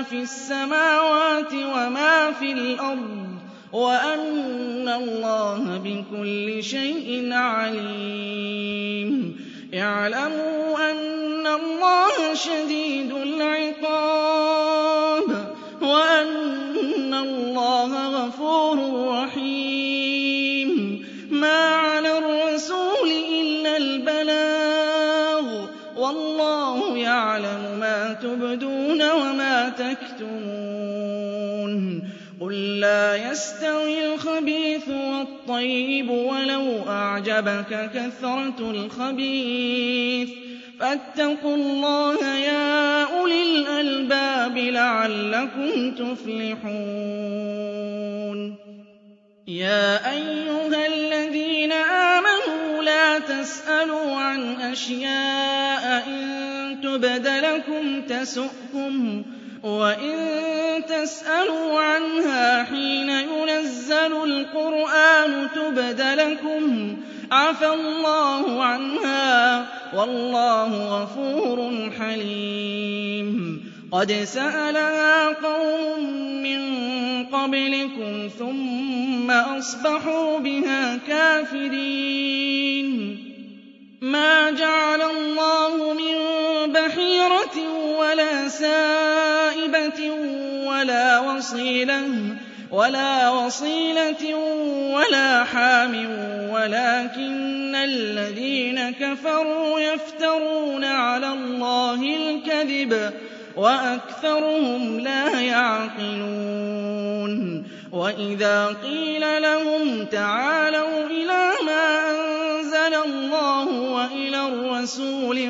[SPEAKER 2] مَا فِي السَّمَاوَاتِ وَمَا فِي الْأَرْضِ وَأَنَّ اللَّهَ بِكُلِّ شَيْءٍ عَلِيمٌ اعْلَمُوا أَنَّ اللَّهَ شَدِيدُ الْعِقَابِ وَأَنَّ اللَّهَ غَفُورٌ رَّحِيمٌ مَا عَلَى الرَّسُولِ إِلَّا الْبَلَاغُ وَاللَّهُ يَعْلَمُ مَا تُبْدُونَ وَمَا تَكْتُمُونَ قُل لَّا يَسْتَوِي الْخَبِيثُ وَالطَّيِّبُ وَلَوْ أَعْجَبَكَ كَثْرَةُ الْخَبِيثِ فَاتَّقُوا اللَّهَ يَا أُولِي الْأَلْبَابِ لَعَلَّكُمْ تُفْلِحُونَ يَا أَيُّهَا الَّذِينَ آمَنُوا لَا تَسْأَلُوا عَنْ أَشْيَاءَ إِن تُبْدَ لَكُمْ تَسُؤْكُمْ وَإِن تَسْأَلُوا عَنْهَا حِينَ يُنَزَّلُ الْقُرْآنُ تُبْدَ لَكُمْ عَفَا اللَّهُ عَنْهَا وَاللَّهُ غَفُورٌ حَلِيمٌ قَدْ سَأَلَهَا قَوْمٌ مِّن قَبْلِكُمْ ثُمَّ أَصْبَحُوا بِهَا كَافِرِينَ مَا جَعَلَ اللَّهُ مِن بَحِيرَةٍ وَلَا سَائِبَةٍ وَلَا وَصِيلَةٍ وَلَا حَامٍ وَلَٰكِنَّ الَّذِينَ كَفَرُوا يَفْتَرُونَ عَلَى اللَّهِ الْكَذِبَ وَأَكْثَرُهُمْ لَا يَعْقِلُونَ وَإِذَا قِيلَ لَهُمْ تَعَالَوْا إِلَىٰ مَا أَنزَلَ اللَّهُ وَإِلَى الرَّسُولِ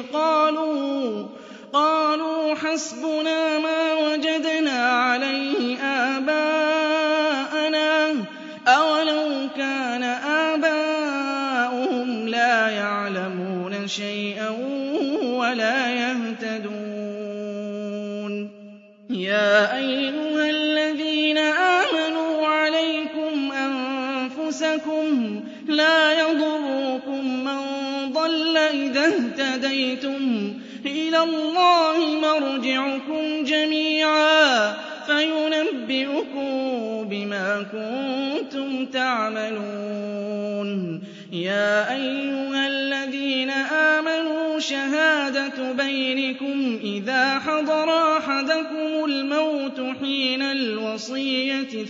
[SPEAKER 2] قَالُوا حَسْبُنَا مَا وَجَدْنَا عَلَيْهِ آبَاءَنَا أَوَلَوْ كَانَ آبَاؤُهُمْ لَا يَعْلَمُونَ شَيْئًا وَلَا يَهْتَدُونَ يَا أَيُّهَا الَّذِينَ آمَنُوا عَلَيْكُمْ أَنفُسَكُمْ لَا يَضُرُّكُم مَّن ضَلَّ إِذَا اهْتَدَيْتُمْ إِلَى اللَّهِ مَرْجِعُكُمْ جَمِيعًا فَيُنَبِّئُكُم بِمَا كُنتُمْ تَعْمَلُونَ يَا أَيُّهَا الَّذِينَ آمَنُوا شَهَادَةُ بَيْنِكُمْ إِذَا حَضَرَ أَحَدَكُمُ الْمَوْتُ حِينَ الْوَصِيَّةِ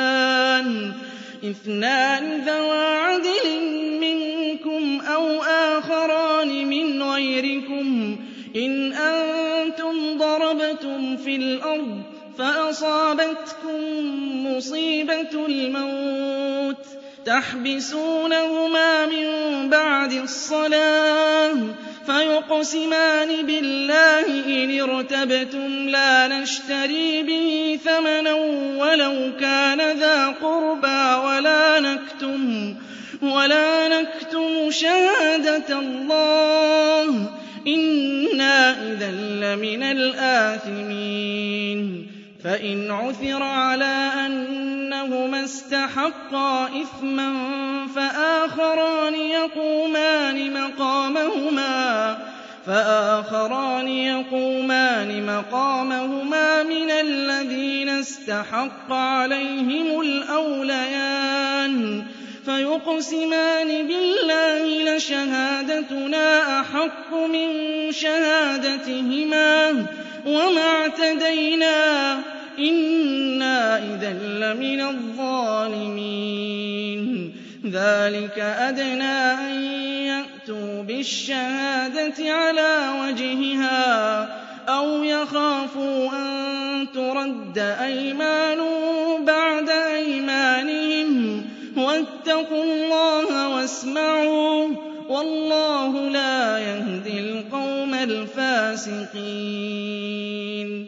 [SPEAKER 2] اثْنَانِ ذَوَا عَدْلٍ مِّنكُمْ أَوْ آخَرَانِ مِنْ غَيْرِكُمْ إِنْ أَنتُمْ ضَرَبْتُمْ فِي الْأَرْضِ فَأَصَابَتْكُم مُّصِيبَةُ الْمَوْتِ تَحْبِسُونَهُمَا مِن بَعْدِ الصَّلَاةِ فَيُقْسِمَانِ بِاللَّهِ إِنِ ارْتَبْتُمْ لَا نَشْتَرِي بِهِ ثَمَنًا وَلَوْ كَانَ ذَا قُرْبَىٰ وَلَا نَكْتُمُ شَهَادَةَ اللَّهِ إِنَّا إِذًا لَّمِنَ الْآثِمِينَ فَإِنْ عُثِرَ عَلَىٰ أَنَّهُمَا اسْتَحَقَّا إِثْمًا فَآخَرَانِ يَقُومَانِ مَقَامَهُمَا مِنَ الَّذِينَ اسْتَحَقَّ عَلَيْهِمُ الْأَوْلَيَانِ فَيُقْسِمَانِ بِاللَّهِ لَشَهَادَتُنَا أَحَقُّ مِن شَهَادَتِهِمَا وَمَا اعْتَدَيْنَا إِنَّا إِذًا لَّمِنَ الظَّالِمِينَ ذَٰلِكَ أَدْنَىٰ أَن يَأْتُوا بِالشَّهَادَةِ عَلَىٰ وَجْهِهَا أَوْ يَخَافُوا أَن تُرَدَّ أَيْمَانٌ بَعْدَ أَيْمَانِهِمْ وَاتَّقُوا اللَّهَ وَاسْمَعُوا ۗ وَاللَّهُ لَا يَهْدِي الْقَوْمَ الْفَاسِقِينَ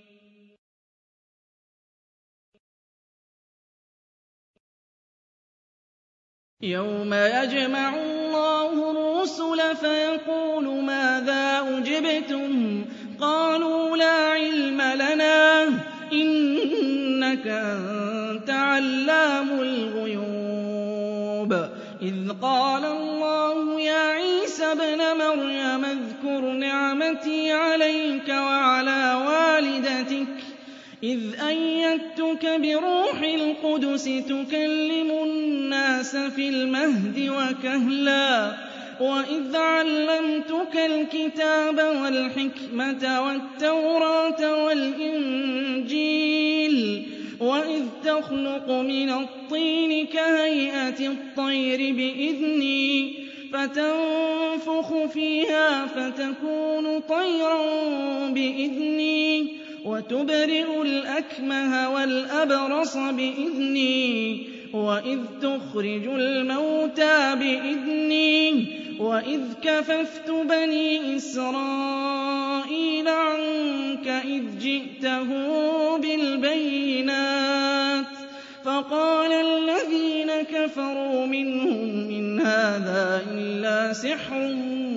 [SPEAKER 2] يَوْمَ يَجْمَعُ اللَّهُ الرُّسُلَ فَيَقُولُ مَاذَا أُجِبْتُمْ ۖ قَالُوا لَا عِلْمَ لَنَا إِنَّكَ أَنتَ عَلَّامُ الْغُيُوبِ إِذْ قَالَ اللَّهُ يَا عِيسَى ابْنَ مَرْيَمَ اذْكُرْ نِعْمَتِي عَلَيْكَ وَعَلَىٰ وَالِدَتِكَ إذ أيدتك بروح القدس تكلم الناس في المهد وكهلا وإذ علمتك الكتاب والحكمة والتوراة والإنجيل وإذ تخلق من الطين كهيئة الطير بإذني فتنفخ فيها فتكون طيرا بإذني وتبرئ الأكمه والأبرص بإذني وإذ تخرج الموتى بإذني وإذ كففت بني إسرائيل عنك إذ جئتهم بالبينات فقال الذين كفروا منهم إن هذا إلا سحر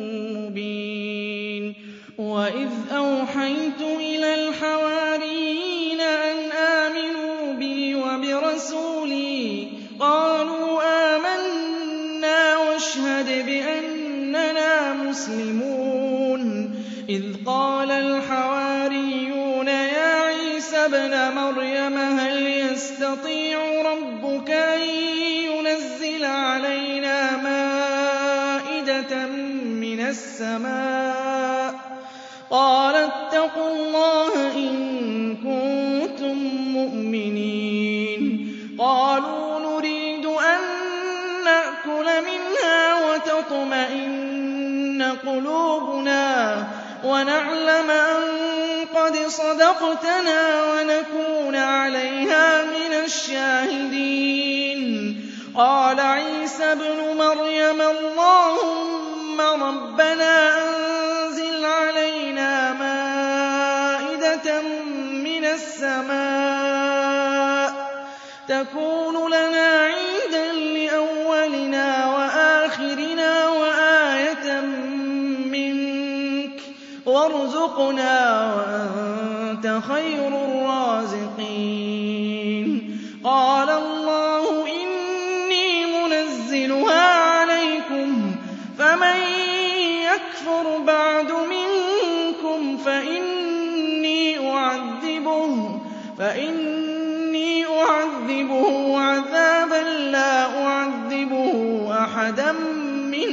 [SPEAKER 2] مبين وإذ أوحيت إلى الحواريين أن آمنوا بي وبرسولي قالوا آمنا واشهد بأننا مسلمون إذ قال الحواريون يا عيسى ابن مريم هل يستطيع ربك أن ينزل علينا مائدة من السماء قال اتقوا الله إن كنتم مؤمنين قالوا نريد أن نأكل منها وتطمئن قلوبنا ونعلم أن قد صدقتنا ونكون عليها من الشاهدين قال عيسى ابن مريم اللهم ربنا أنزل علينا مائدة من السماء تكون لنا عيدا لأولنا وآخرنا وآية منك وارزقنا وأنت خير الرازقين قال الله إني منزلها عليكم فمن يكفر بعد منكم فإني أعذبه عذابا لا أعذبه أحدا من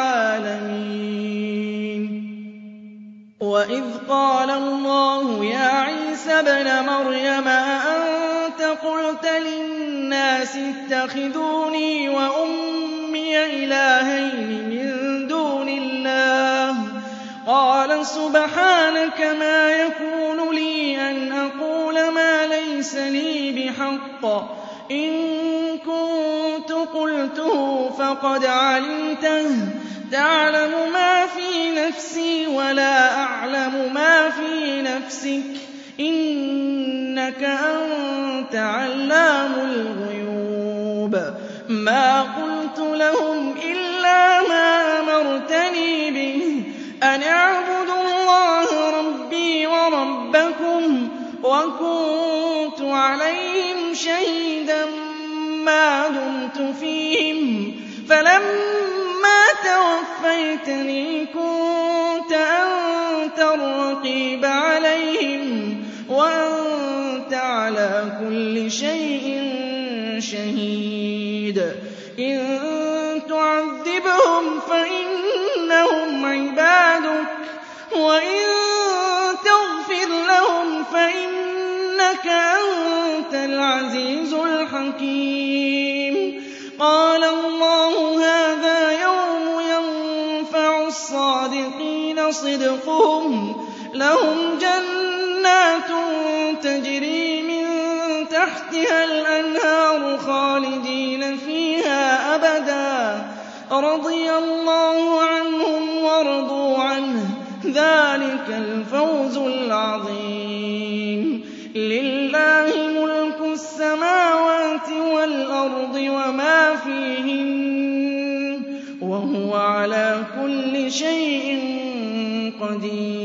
[SPEAKER 2] العالمين وإذ قال الله يا عيسى ابن مريم أأنت قلت للناس اتخذوني وأمي إلهين من دون الله قال سبحانك ما يكون لي أن أقول ما ليس لي بحق إن كنت قلته فقد علمته تعلم ما في نفسي ولا أعلم ما في نفسك إنك أنت علام الغيوب ما قلت لهم إلا ما أمرتني به أن اعبدوا الله ربي وربكم وكنت عليهم شهيدا ما دمت فيهم فلما توفيتني كنت أنت الرقيب عليهم وأنت على كل شيء شهيد إن تعذبهم فإنهم عبادك وإن تغفر لهم فإنك أنت العزيز الحكيم قال الله هذا يوم ينفع الصادقين صدقهم لهم جنات تجري من تحتها الأنهار خالدين فيها أبدا رضي الله عنهم ورضوا عنه ذلك الفوز العظيم لله ملك السماوات والأرض وما فيهن وهو على كل شيء قدير